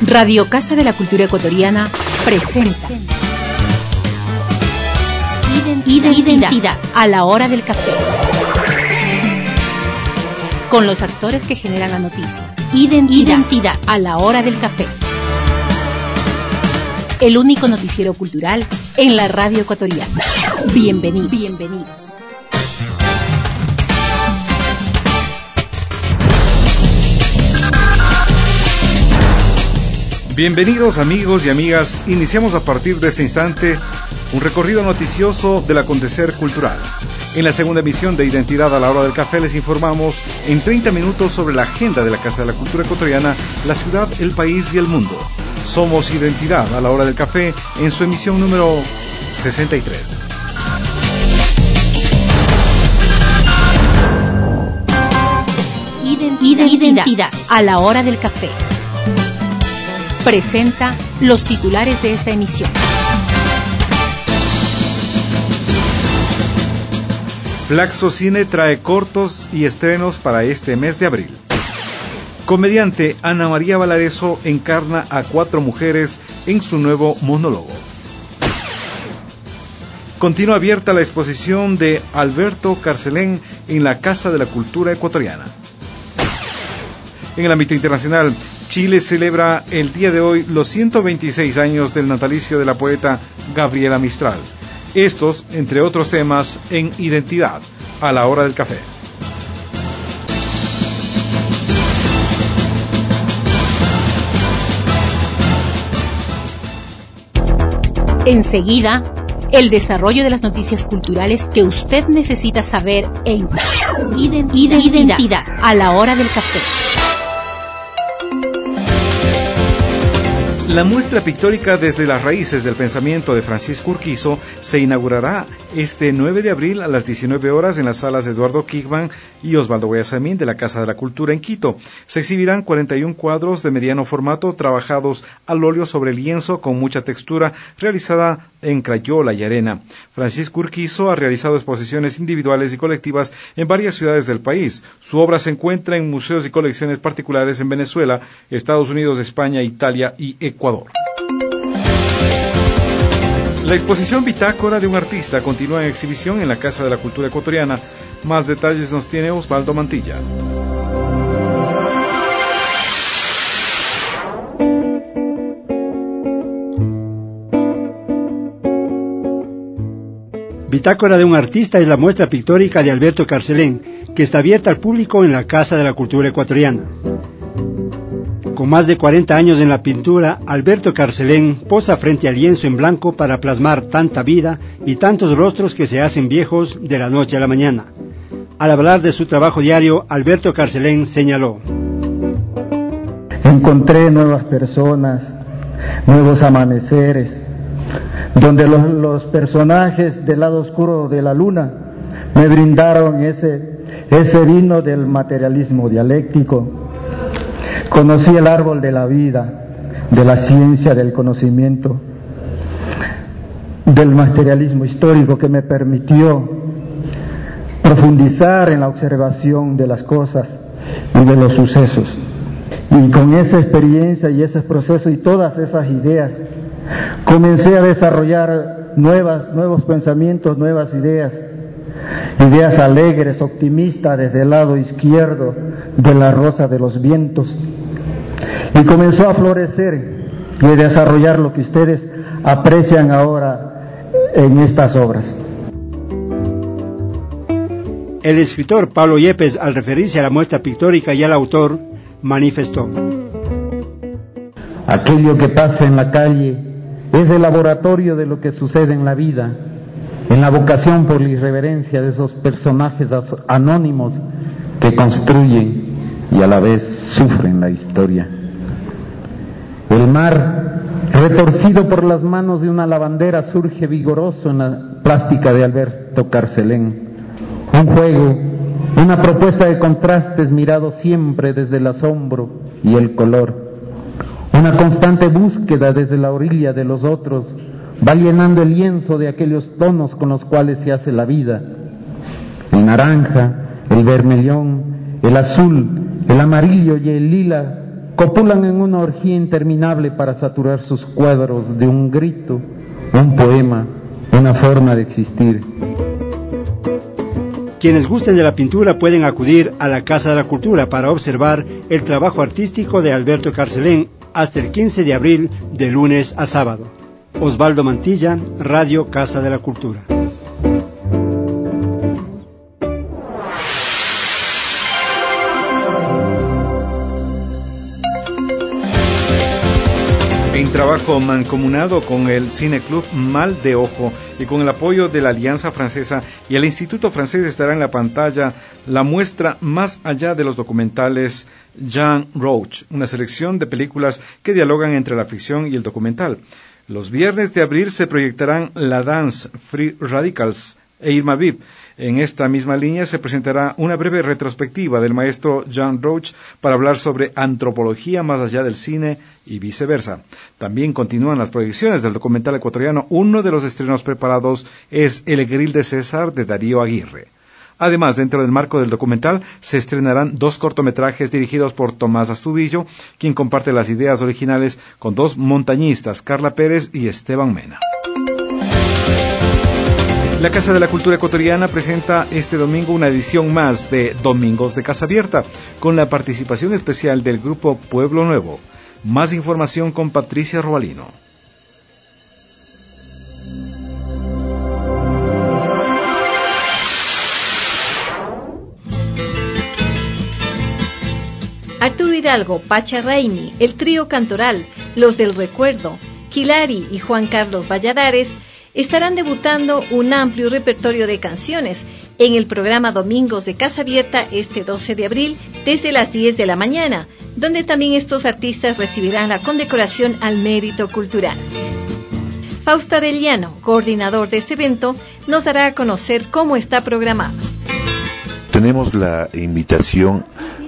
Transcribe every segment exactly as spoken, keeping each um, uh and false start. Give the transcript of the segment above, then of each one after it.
Radio Casa de la Cultura Ecuatoriana presenta Identidad, Identidad a la hora del café. Con los actores que generan la noticia. Identidad, Identidad a la hora del café. El único noticiero cultural en la radio ecuatoriana. Bienvenidos. Bienvenidos. Bienvenidos amigos y amigas, iniciamos a partir de este instante un recorrido noticioso del acontecer cultural. En la segunda emisión de Identidad a la hora del café les informamos en treinta minutos sobre la agenda de la Casa de la Cultura Ecuatoriana, la ciudad, el país y el mundo. Somos Identidad a la hora del café en su emisión número sesenta y tres. Identidad, Identidad a la hora del café. Presenta los titulares de esta emisión. Flaxo Cine trae cortos y estrenos para este mes de abril. Comediante Ana María Valareso encarna a cuatro mujeres en su nuevo monólogo. Continúa abierta la exposición de Alberto Carcelén en la Casa de la Cultura Ecuatoriana. En el ámbito internacional, Chile celebra el día de hoy los ciento veintiséis años del natalicio de la poeta Gabriela Mistral. Estos, entre otros temas, en Identidad a la hora del café. Enseguida, el desarrollo de las noticias culturales que usted necesita saber en Identidad, Identidad a la hora del café. La muestra pictórica Desde las raíces del pensamiento de Francisco Urquizo se inaugurará este nueve de abril a las diecinueve horas en las salas Eduardo Kigman y Osvaldo Guayasamín de la Casa de la Cultura en Quito. Se exhibirán cuarenta y un cuadros de mediano formato trabajados al óleo sobre lienzo con mucha textura, realizada en crayola y arena. Francisco Urquizo ha realizado exposiciones individuales y colectivas en varias ciudades del país. Su obra se encuentra en museos y colecciones particulares en Venezuela, Estados Unidos, España, Italia y Ecuador. La exposición Bitácora de un artista continúa en exhibición en la Casa de la Cultura Ecuatoriana. Más detalles nos tiene Osvaldo Mantilla. Bitácora de un artista es la muestra pictórica de Alberto Carcelén, que está abierta al público en la Casa de la Cultura Ecuatoriana. Con más de cuarenta años en la pintura, Alberto Carcelén posa frente al lienzo en blanco para plasmar tanta vida y tantos rostros que se hacen viejos de la noche a la mañana. Al hablar de su trabajo diario, Alberto Carcelén señaló: encontré nuevas personas, nuevos amaneceres, donde los, los personajes del lado oscuro de la luna me brindaron ese, ese vino del materialismo dialéctico. Conocí el árbol de la vida, de la ciencia, del conocimiento, del materialismo histórico que me permitió profundizar en la observación de las cosas y de los sucesos. Y con esa experiencia y ese proceso y todas esas ideas, comencé a desarrollar nuevas, nuevos pensamientos, nuevas ideas, ideas alegres, optimistas desde el lado izquierdo de la rosa de los vientos. Y comenzó a florecer y a desarrollar lo que ustedes aprecian ahora en estas obras. El escritor Pablo Yepes, al referirse a la muestra pictórica y al autor, manifestó: aquello que pasa en la calle es el laboratorio de lo que sucede en la vida, en la vocación por la irreverencia de esos personajes anónimos que construyen y a la vez sufren la historia. El mar, retorcido por las manos de una lavandera, surge vigoroso en la plástica de Alberto Carcelén. Un juego, una propuesta de contrastes mirado siempre desde el asombro y el color. Una constante búsqueda desde la orilla de los otros, va llenando el lienzo de aquellos tonos con los cuales se hace la vida. El naranja, el vermellón, el azul, el amarillo y el lila copulan en una orgía interminable para saturar sus cuadros de un grito, un poema, una forma de existir. Quienes gusten de la pintura pueden acudir a la Casa de la Cultura para observar el trabajo artístico de Alberto Carcelén hasta el quince de abril, de lunes a sábado. Osvaldo Mantilla, Radio Casa de la Cultura. En trabajo mancomunado con el Cine Club Mal de Ojo y con el apoyo de la Alianza Francesa y el Instituto Francés, estará en la pantalla la muestra Más allá de los documentales Jean Roach, una selección de películas que dialogan entre la ficción y el documental. Los viernes de abril se proyectarán La Dance, Free Radicals e Irma Vip. En esta misma línea se presentará una breve retrospectiva del maestro Jean Roach para hablar sobre antropología más allá del cine y viceversa. También continúan las proyecciones del documental ecuatoriano. Uno de los estrenos preparados es El Grill de César, de Darío Aguirre. Además, dentro del marco del documental, se estrenarán dos cortometrajes dirigidos por Tomás Astudillo, quien comparte las ideas originales con dos montañistas, Carla Pérez y Esteban Mena. La Casa de la Cultura Ecuatoriana presenta este domingo una edición más de Domingos de Casa Abierta, con la participación especial del grupo Pueblo Nuevo. Más información con Patricia Robalino. Arturo Hidalgo, Pacha Raimi, el trío Cantoral, Los del Recuerdo, Quilari y Juan Carlos Valladares estarán debutando un amplio repertorio de canciones en el programa Domingos de Casa Abierta este doce de abril desde las diez de la mañana, donde también estos artistas recibirán la condecoración al mérito cultural. Fausto Arellano, coordinador de este evento, nos dará a conocer cómo está programado. Tenemos la invitación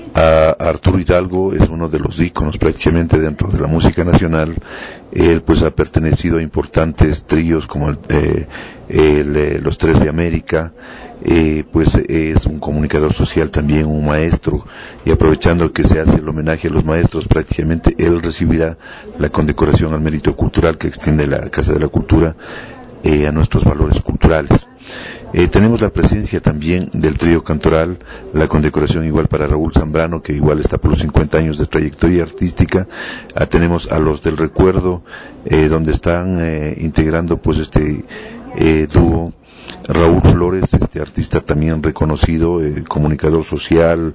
a Arturo Hidalgo, es uno de los íconos prácticamente dentro de la música nacional. Él pues ha pertenecido a importantes tríos como el, eh, el, eh, los Tres de América, eh, pues es un comunicador social también, un maestro, y aprovechando que se hace el homenaje a los maestros, prácticamente él recibirá la condecoración al mérito cultural que extiende la Casa de la Cultura eh, a nuestros valores culturales. Eh, tenemos la presencia también del trío Cantoral, la condecoración igual para Raúl Zambrano, que igual está por los cincuenta años de trayectoria artística. Ah, tenemos a Los del Recuerdo, eh, donde están eh, integrando pues este eh, dúo Raúl Flores, este artista también reconocido, eh, comunicador social,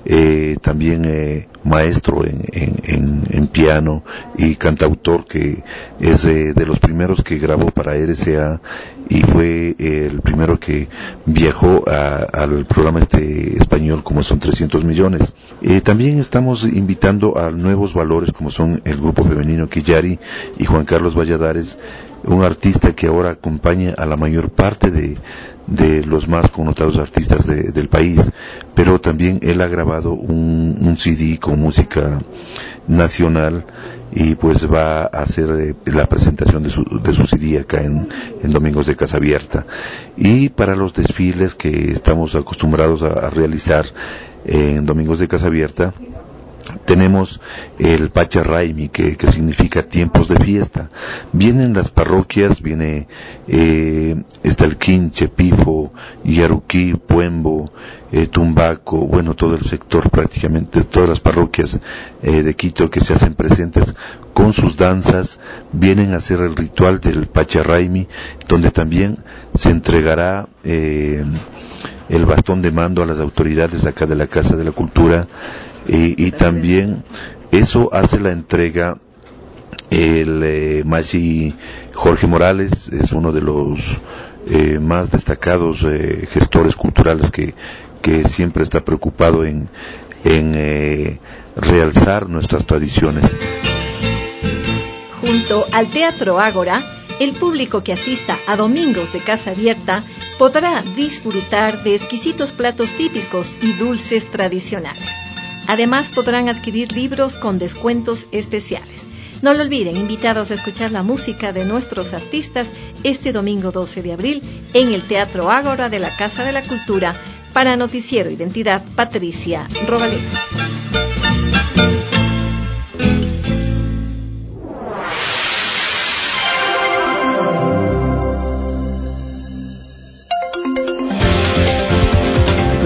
eh, también eh, maestro en, en, en, en piano y cantautor, que es eh, de los primeros que grabó para R C A y fue eh, el primero que viajó a, al programa este español como son trescientos millones. Eh, también estamos invitando a nuevos valores como son el grupo femenino Quillari y Juan Carlos Valladares, un artista que ahora acompaña a la mayor parte de, de los más connotados artistas de, del país, pero también él ha grabado un, un C D con música nacional y pues va a hacer eh, la presentación de su, de su C D acá en, en Domingos de Casa Abierta. Y para los desfiles que estamos acostumbrados a, a realizar eh, en Domingos de Casa Abierta, tenemos el Pacha Raimi, que, que significa tiempos de fiesta. Vienen las parroquias, viene eh, está el Quinche, Pifo, Yaruquí, Puembo, eh, Tumbaco, bueno, todo el sector prácticamente, todas las parroquias eh, de Quito que se hacen presentes con sus danzas, vienen a hacer el ritual del Pacha Raimi, donde también se entregará eh, el bastón de mando a las autoridades acá de la Casa de la Cultura. Y, y también eso hace la entrega el eh, Machi Jorge Morales, es uno de los eh, más destacados eh, gestores culturales que, que siempre está preocupado en, en eh, realzar nuestras tradiciones. Junto al Teatro Ágora, el público que asista a Domingos de Casa Abierta podrá disfrutar de exquisitos platos típicos y dulces tradicionales. Además, podrán adquirir libros con descuentos especiales. No lo olviden, invitados a escuchar la música de nuestros artistas este domingo doce de abril en el Teatro Ágora de la Casa de la Cultura. Para Noticiero Identidad, Patricia Robalino.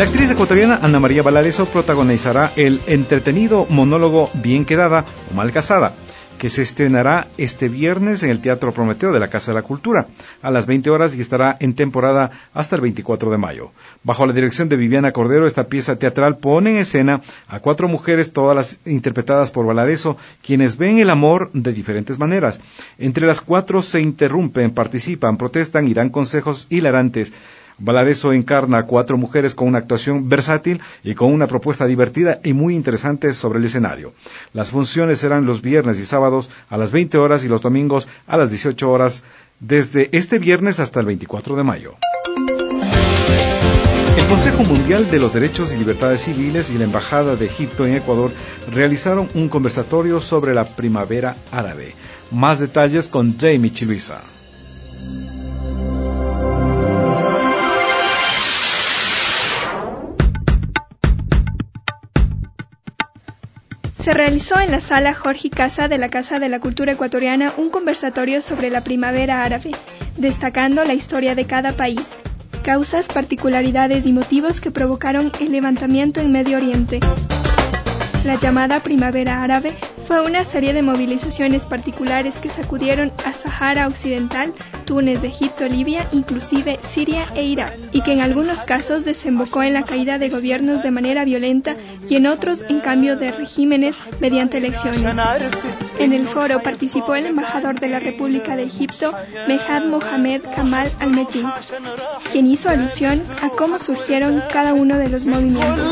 La actriz ecuatoriana Ana María Valareso protagonizará el entretenido monólogo Bien quedada o mal casada, que se estrenará este viernes en el Teatro Prometeo de la Casa de la Cultura a las veinte horas y estará en temporada hasta el veinticuatro de mayo. Bajo la dirección de Viviana Cordero, esta pieza teatral pone en escena a cuatro mujeres, todas las interpretadas por Valareso, quienes ven el amor de diferentes maneras. Entre las cuatro se interrumpen, participan, protestan y dan consejos hilarantes. Valareso encarna a cuatro mujeres con una actuación versátil y con una propuesta divertida y muy interesante sobre el escenario. Las funciones serán los viernes y sábados a las veinte horas y los domingos a las dieciocho horas, desde este viernes hasta el veinticuatro de mayo. El Consejo Mundial de los Derechos y Libertades Civiles y la Embajada de Egipto en Ecuador realizaron un conversatorio sobre la primavera árabe. Más detalles con Jamie Chiluisa. Se realizó en la sala Jorge Casa de la Casa de la Cultura Ecuatoriana un conversatorio sobre la primavera árabe, destacando la historia de cada país, causas, particularidades y motivos que provocaron el levantamiento en Medio Oriente. La llamada primavera árabe fue una serie de movilizaciones particulares que sacudieron a Sahara Occidental, Túnez, Egipto, Libia, inclusive Siria e Irak, y que en algunos casos desembocó en la caída de gobiernos de manera violenta y en otros en cambio de regímenes mediante elecciones. En el foro participó el embajador de la República de Egipto, Mehad Mohamed Kamal Al-Medjid, quien hizo alusión a cómo surgieron cada uno de los movimientos.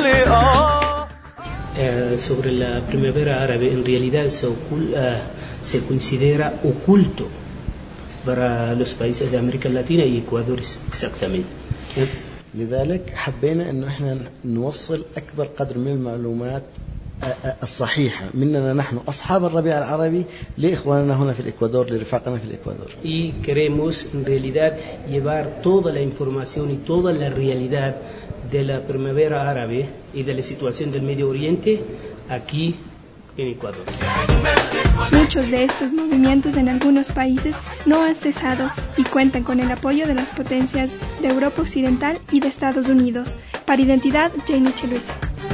Eh, sobre la primavera árabe, en realidad se, ocul, uh, se considera oculto para los países de América Latina y Ecuador exactamente. لذلك حبينا انه احنا نوصل اكبر قدر من المعلومات الصحيحة مننا نحن أصحاب الربيع العربي لإخواننا هنا في الإكوادور لرفاقنا في الإكوادور. Y queremos en realidad llevar toda la información y toda la realidad de la primavera árabe y de la situación del Medio Oriente aquí en Ecuador. Muchos de estos movimientos en algunos países no han cesado y cuentan con el apoyo de las potencias de Europa Occidental y de Estados Unidos. Para Identidad, Jamie Chiluisa.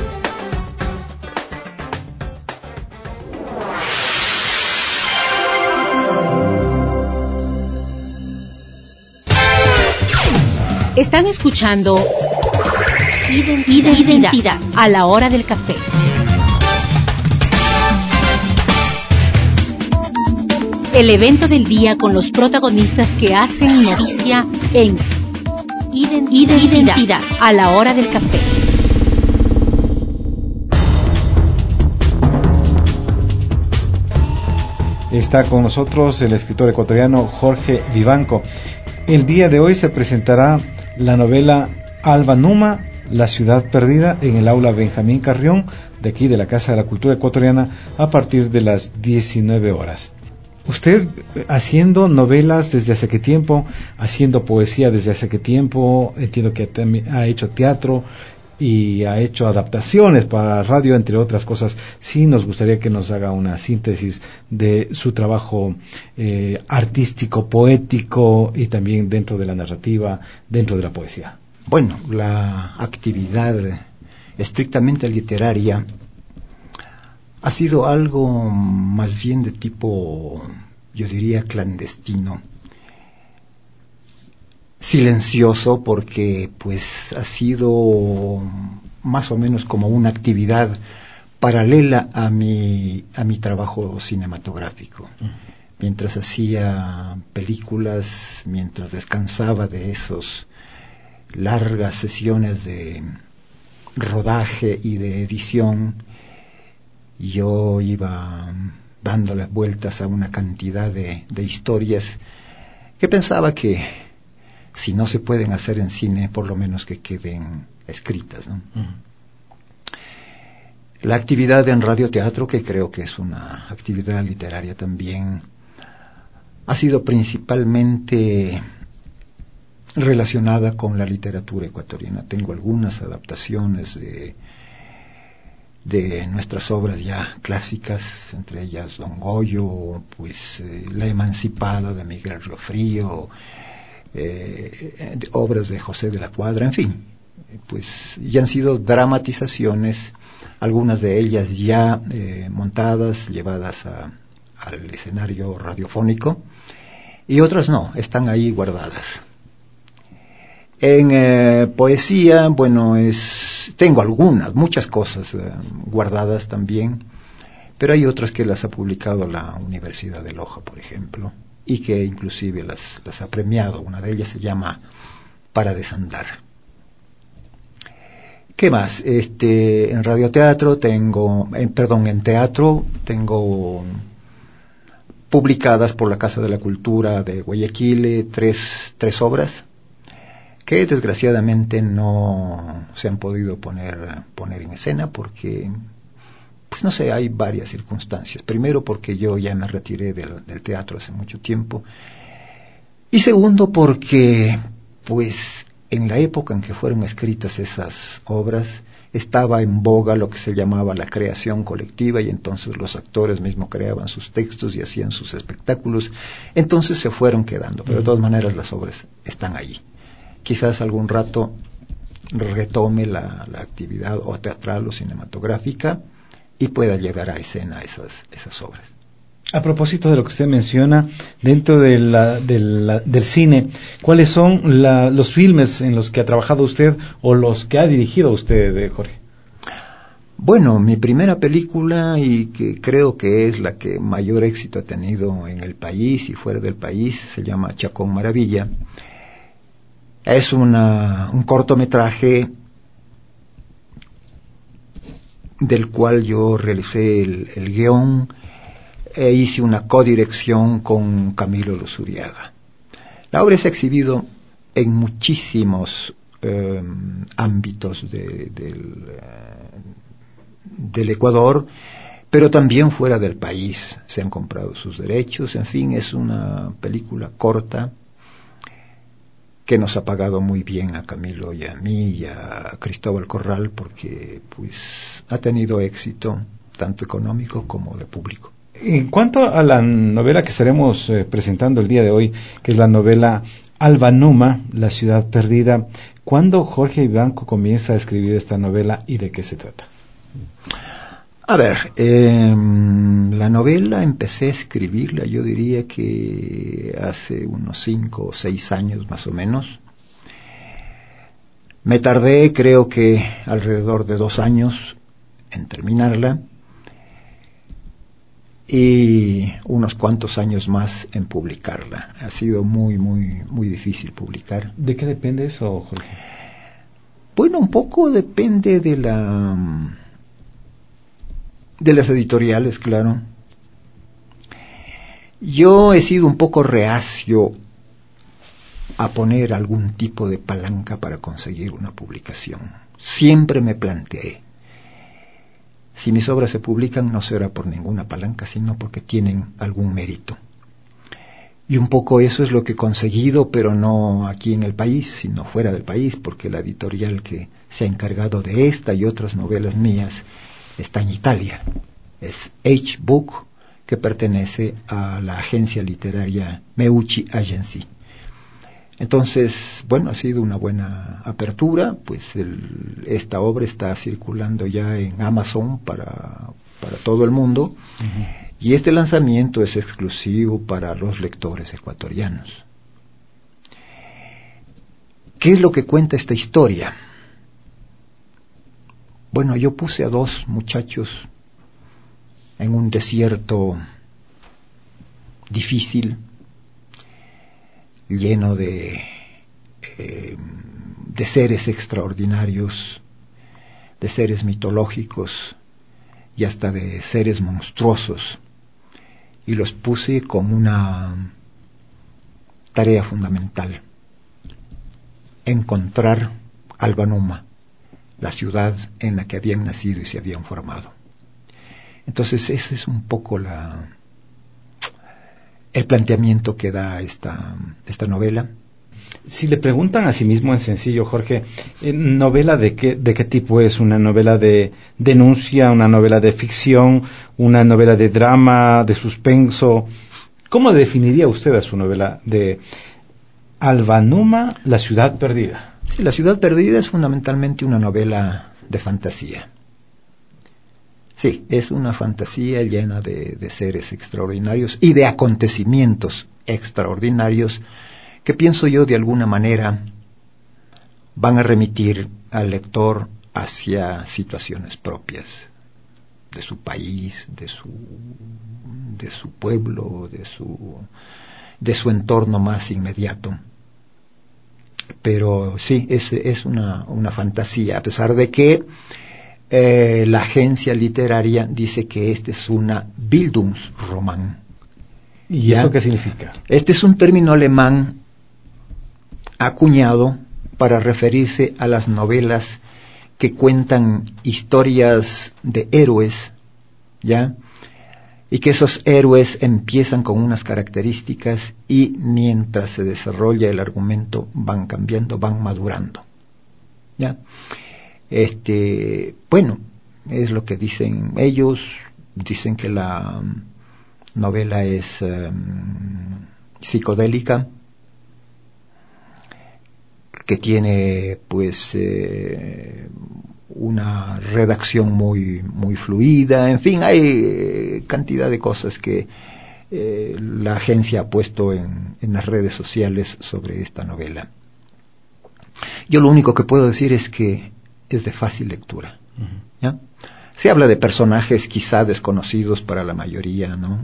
Están escuchando Identidad, Identidad a la hora del café. El evento del día con los protagonistas que hacen noticia en Identidad, Identidad a la hora del café. Está con nosotros el escritor ecuatoriano Jorge Vivanco. El día de hoy se presentará la novela Alba Numa, La ciudad perdida, en el aula Benjamín Carrión, de aquí de la Casa de la Cultura Ecuatoriana, a partir de las diecinueve horas. Usted, haciendo novelas desde hace qué tiempo, haciendo poesía desde hace qué tiempo, entiendo que ha hecho teatro y ha hecho adaptaciones para radio, entre otras cosas. Sí nos gustaría que nos haga una síntesis de su trabajo eh, artístico, poético y también dentro de la narrativa, dentro de la poesía. Bueno, la actividad estrictamente literaria ha sido algo más bien de tipo, yo diría, clandestino, silencioso, porque pues ha sido más o menos como una actividad paralela a mi a mi trabajo cinematográfico. Uh-huh. Mientras hacía películas, mientras descansaba de esos largas sesiones de rodaje y de edición, yo iba dándole vueltas a una cantidad de, de historias que pensaba que si no se pueden hacer en cine, por lo menos que queden escritas, ¿no? Uh-huh. La actividad en radioteatro, que creo que es una actividad literaria también, ha sido principalmente relacionada con la literatura ecuatoriana. Tengo algunas adaptaciones de de nuestras obras ya clásicas, entre ellas Don Goyo, pues eh, La Emancipada de Miguel Riofrío, eh, obras de José de la Cuadra, en fin, pues ya han sido dramatizaciones, algunas de ellas ya eh, montadas, llevadas a, al escenario radiofónico, y otras no, están ahí guardadas. En eh, poesía, bueno, es tengo algunas, muchas cosas eh, guardadas también, pero hay otras que las ha publicado la Universidad de Loja, por ejemplo, y que inclusive las, las ha premiado. Una de ellas se llama Para desandar. ¿Qué más? Este, en radioteatro tengo, eh, perdón, en teatro tengo publicadas por la Casa de la Cultura de Guayaquil tres, tres obras que desgraciadamente no se han podido poner, poner en escena porque, pues no sé, hay varias circunstancias. Primero porque yo ya me retiré del, del teatro hace mucho tiempo, y segundo porque, pues, en la época en que fueron escritas esas obras, estaba en boga lo que se llamaba la creación colectiva, y entonces los actores mismos creaban sus textos y hacían sus espectáculos, entonces se fueron quedando, pero de todas maneras las obras están allí. Quizás algún rato retome la, la actividad o teatral o cinematográfica y pueda llevar a escena esas, esas obras. A propósito de lo que usted menciona, dentro de la, de la, del cine, ¿cuáles son la, los filmes en los que ha trabajado usted o los que ha dirigido usted, Jorge? Bueno, mi primera película, y que creo que es la que mayor éxito ha tenido en el país y fuera del país, se llama Chacón Maravilla. Es una, un cortometraje del cual yo realicé el, el guión e hice una codirección con Camilo Luzuriaga. La obra se ha exhibido en muchísimos eh, ámbitos de, del, del Ecuador, pero también fuera del país. Se han comprado sus derechos. En fin, es una película corta que nos ha pagado muy bien a Camilo y a mí y a Cristóbal Corral, porque pues ha tenido éxito tanto económico como de público. En cuanto a la novela que estaremos eh, presentando el día de hoy, que es la novela Alba Numa, La ciudad perdida, ¿cuándo Jorge Vivanco comienza a escribir esta novela y de qué se trata? A ver, eh, la novela empecé a escribirla, yo diría que hace unos cinco o seis años más o menos. Me tardé, creo que alrededor de dos años en terminarla, y unos cuantos años más en publicarla. Ha sido muy, muy, muy difícil publicar. ¿De qué depende eso, Jorge? Bueno, un poco depende de la... de las editoriales, claro. Yo he sido un poco reacio a poner algún tipo de palanca para conseguir una publicación. Siempre me planteé, si mis obras se publican no será por ninguna palanca, sino porque tienen algún mérito. Y un poco eso es lo que he conseguido, pero no aquí en el país, sino fuera del país, porque la editorial que se ha encargado de esta y otras novelas mías está en Italia. Es H-Book, que pertenece a la agencia literaria Meucci Agency. Entonces, bueno, ha sido una buena apertura, pues el, esta obra está circulando ya en Amazon para, para todo el mundo, uh-huh. Y este lanzamiento es exclusivo para los lectores ecuatorianos. ¿Qué es lo que cuenta esta historia? Bueno, yo puse a dos muchachos en un desierto difícil, lleno de, eh, de seres extraordinarios, de seres mitológicos y hasta de seres monstruosos, y los puse con una tarea fundamental: encontrar Alba Numa, la ciudad en la que habían nacido y se habían formado. Entonces eso es un poco la el planteamiento que da esta, esta novela. Si le preguntan a sí mismo en sencillo, Jorge, ¿novela de qué, de qué tipo es? ¿Una novela de denuncia, una novela de ficción, una novela de drama, de suspenso? ¿Cómo definiría usted a su novela de Alba Numa, La ciudad perdida? Sí, La ciudad perdida es fundamentalmente una novela de fantasía. Sí, es una fantasía llena de, de seres extraordinarios y de acontecimientos extraordinarios que, pienso yo, de alguna manera van a remitir al lector hacia situaciones propias de su país, de su, de su pueblo, de su, de su entorno más inmediato. Pero sí, es, es una, una fantasía, a pesar de que eh, la agencia literaria dice que este es una Bildungsroman. ¿Y ¿Ya? eso qué significa? Este es un término alemán acuñado para referirse a las novelas que cuentan historias de héroes, ¿ya? Y que esos héroes empiezan con unas características y mientras se desarrolla el argumento van cambiando, van madurando, ¿ya? Este, bueno, es lo que dicen ellos. Dicen que la novela es um, psicodélica, que tiene pues eh, una redacción muy muy fluida, en fin, hay eh, cantidad de cosas que eh, la agencia ha puesto en, en las redes sociales sobre esta novela. Yo lo único que puedo decir es que es de fácil lectura, ¿ya? Se habla de personajes quizá desconocidos para la mayoría, ¿no?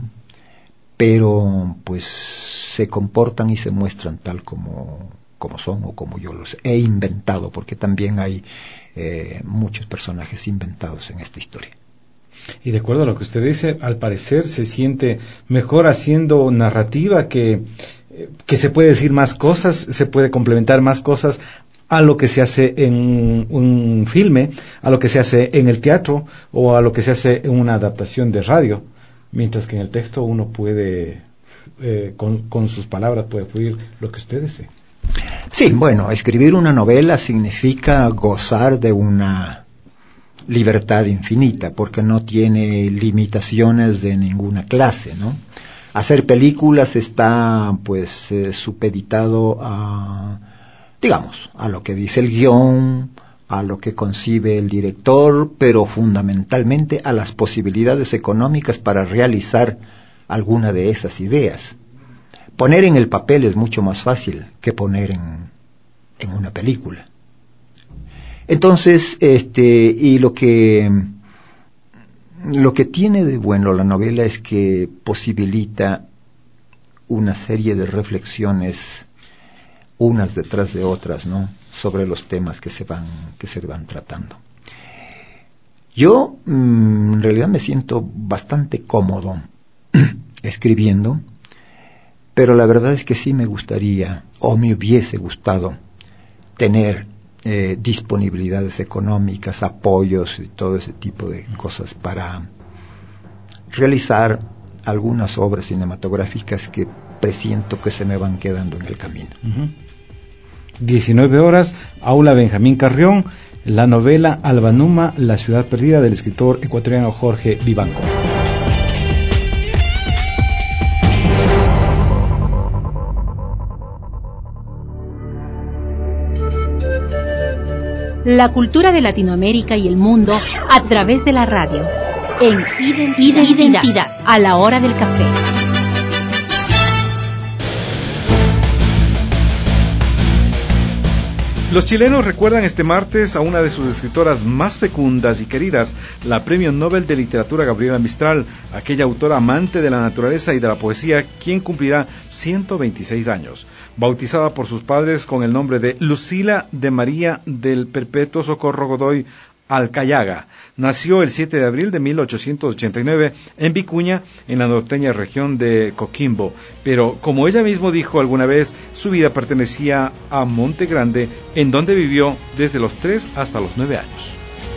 Pero pues se comportan y se muestran tal como como son o como yo los he inventado, porque también hay eh, muchos personajes inventados en esta historia. Y de acuerdo a lo que usted dice, al parecer se siente mejor haciendo narrativa, que, que se puede decir más cosas, se puede complementar más cosas a lo que se hace en un filme, a lo que se hace en el teatro o a lo que se hace en una adaptación de radio, mientras que en el texto uno puede, eh, con, con sus palabras, puede fluir lo que usted desee. Sí, bueno, escribir una novela significa gozar de una libertad infinita, porque no tiene limitaciones de ninguna clase, ¿no? Hacer películas está, pues, eh, supeditado a, digamos, a lo que dice el guión, a lo que concibe el director, pero fundamentalmente a las posibilidades económicas para realizar alguna de esas ideas. Poner en el papel es mucho más fácil que poner en, en una película. Entonces, este, y lo que, lo que tiene de bueno la novela es que posibilita una serie de reflexiones, unas detrás de otras, ¿no?, sobre los temas que se van, que se van tratando. Yo, mmm, en realidad me siento bastante cómodo escribiendo, pero la verdad es que sí me gustaría, o me hubiese gustado, tener eh, disponibilidades económicas, apoyos y todo ese tipo de cosas para realizar algunas obras cinematográficas que presiento que se me van quedando en el camino. Uh-huh. diecinueve horas, Aula Benjamín Carrión, la novela Albanuma, la ciudad perdida, del escritor ecuatoriano Jorge Vivanco. La cultura de Latinoamérica y el mundo a través de la radio. En Identidad, Identidad a la hora del café. Los chilenos recuerdan este martes a una de sus escritoras más fecundas y queridas, la Premio Nobel de Literatura Gabriela Mistral, aquella autora amante de la naturaleza y de la poesía, quien cumplirá ciento veintiséis años. Bautizada por sus padres con el nombre de Lucila de María del Perpetuo Socorro Godoy Alcayaga. Nació el siete de abril de mil ochocientos ochenta y nueve en Vicuña, en la norteña región de Coquimbo, pero como ella misma dijo alguna vez, su vida pertenecía a Monte Grande, en donde vivió desde los tres hasta los nueve años.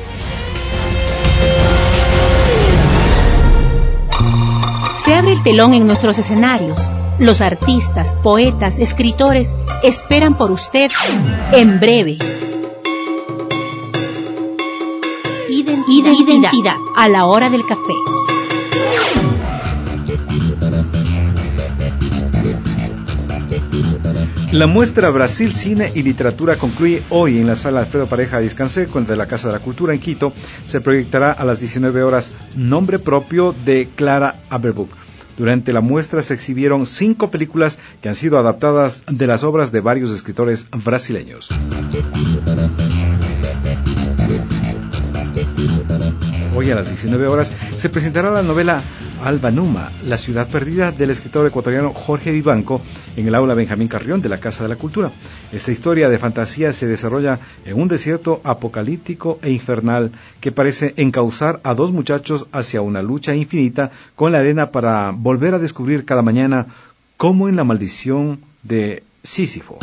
Se abre el telón en nuestros escenarios. Los artistas, poetas, escritores esperan por usted en breve. Identidad, Identidad a la hora del café. La muestra Brasil Cine y Literatura concluye hoy en la sala Alfredo Pareja Discanseco de la Casa de la Cultura en Quito. Se proyectará a las diecinueve horas Nombre Propio de Clara Aberbuch. Durante la muestra se exhibieron cinco películas que han sido adaptadas de las obras de varios escritores brasileños. Hoy a las diecinueve horas se presentará la novela Alba Numa, La ciudad perdida, del escritor ecuatoriano Jorge Vivanco, en el aula Benjamín Carrión de la Casa de la Cultura. Esta historia de fantasía se desarrolla en un desierto apocalíptico e infernal que parece encauzar a dos muchachos hacia una lucha infinita con la arena para volver a descubrir cada mañana, como en La maldición de Sísifo.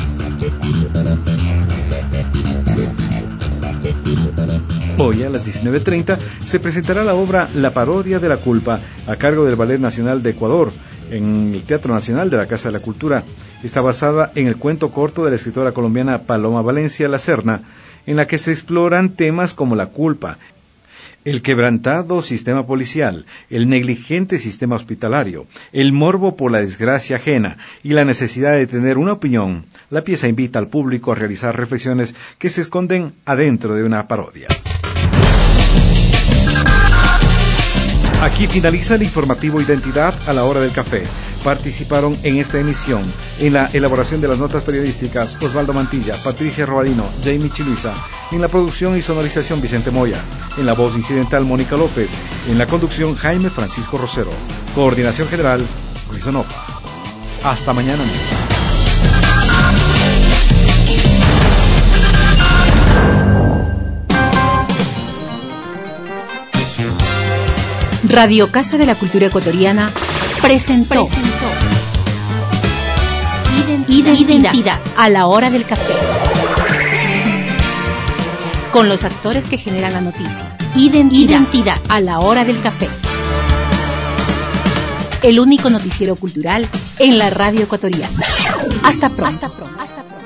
Hoy a las diecinueve treinta se presentará la obra La parodia de la culpa, a cargo del Ballet Nacional de Ecuador, en el Teatro Nacional de la Casa de la Cultura. Está basada en el cuento corto de la escritora colombiana Paloma Valencia La Serna, en la que se exploran temas como la culpa, el quebrantado sistema policial, el negligente sistema hospitalario, el morbo por la desgracia ajena y la necesidad de tener una opinión. La pieza invita al público a realizar reflexiones que se esconden adentro de una parodia. Aquí finaliza el informativo Identidad a la hora del café. Participaron en esta emisión, en la elaboración de las notas periodísticas, Osvaldo Mantilla, Patricia Robadino, Jamie Chiluisa, en la producción y sonorización Vicente Moya, en la voz incidental Mónica López, en la conducción Jaime Francisco Rosero, coordinación general Luis Onofa. Hasta mañana. Radio Casa de la Cultura Ecuatoriana presentó, presentó Identidad, Identidad a la hora del café, con los actores que generan la noticia. Identidad, Identidad a la hora del café, el único noticiero cultural en la radio ecuatoriana. Hasta pronto. Hasta pronto. Hasta pronto.